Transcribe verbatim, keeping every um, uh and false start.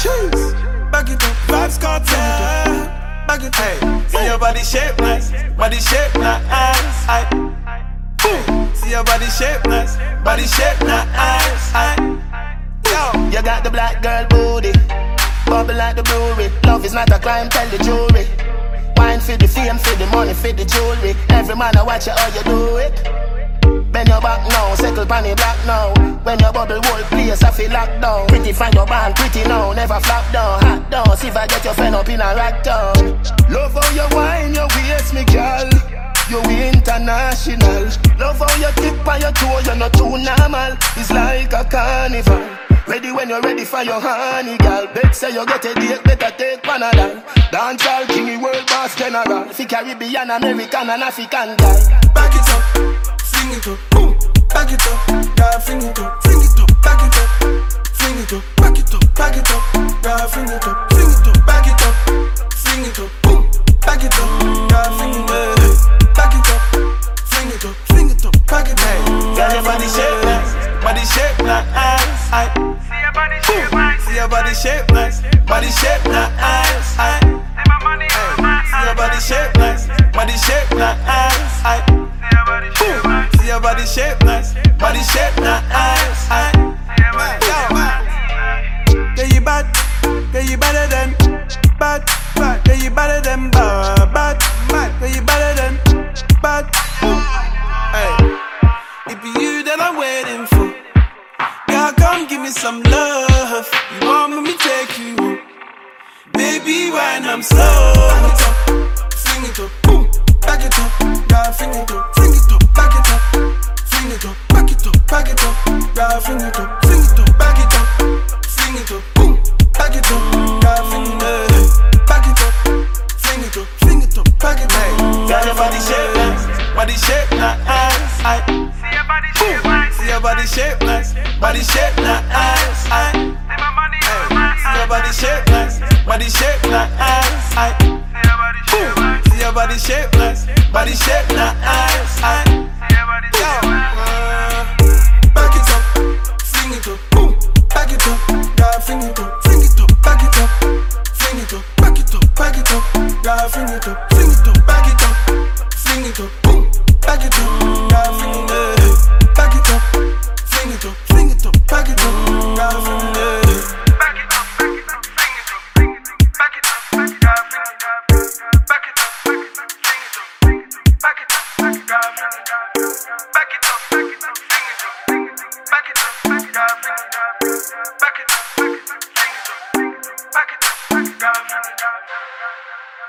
Cheese. Back it up, vibes cartel. Back it up. See your body shape nice, body shape nice. Aye. Boom. See your body shape nice, body shape nice. Aye. Yo, You got the black girl booty, bubble like the brewery. Love is not a crime, tell the jury. Wine for the fame, for the money, for the jewelry. Every man I watch you how you do it. Bend your back now, settle pan the black now. When your bubble whole place I feel locked down. Pretty find your band, pretty now, never flop down. Hot down, see if I get your friend up in a rack down. Love how you wine, your waist me girl. You international. Love how you tip on your toe, you're not too normal. It's like a carnival. Ready when you're ready for your honey, girl. Bet say you get a date, better take Panadol. Dancehall king, world boss general. Fi Caribbean, American and African guy. back it up, fling it up, boom. Back it up, girl, fling it up, fling it up, back it up, fling it up, back it up, back it up, girl, fling it up, fling it up, back it up, fling it up, boom. Back it up, girl, fling it up, back it up, fling it up, fling it up, back it up. Girl, your body shape nice, body shape nice. Aye. See your body shape nice. See your body shape nice, body shape nice. Aye. See my money on my See your body shape nice, body shape nice. Aye. See your body shape nice. See your body shape nice, body shape nice. Aye. See your body shape nice. Yeah, you bad, yeah, you better than bad, bad, yeah, you better than bad, bad, bad, yeah, you better than bad. Hey, it be you that I'm waiting for. Girl, come give me some love. You want me to take you home? Baby, when I'm slow, back it up, fling it up, boom. Back it up, girl, fling it up, fling it up, back it up, fling it up, back it up, back it up, girl, fling it up, fling it up, back it up, fling it up, boom. Back it up, girl, fling it up, back it up, fling it up, fling it up, back it up. Girl, your body shape nice, body shape nice. Aye. See your body shape nice. See your body shape nice, body shape nice. Aye. See my money on my See your body shape nice, body shape nice. Aye. See your body shape nice. See your body shape nice, body shape nice. Aye. See your body shape nice. Uh, back it up, fling it up, boom. Back it up, girl, fling it up, fling it up, back it up, fling it up, back it up, back it up, girl, fling it up, fling it up, back it up, fling it up, boom. Back it up, girl, fling it up, back it up, fling it up, fling it up, back it up, girl, fling it up. Back it up, back it up, bring it up, bring it up, back it up, back it up, bring it up, back it up, back it up, bring it up, bring it up, back it up, back it up, bring it up, back it up, back it up, bring it up, bring it up, back it up, back it up, bring it up, back it up, back it up, bring it up, back it up, back it up, bring it up.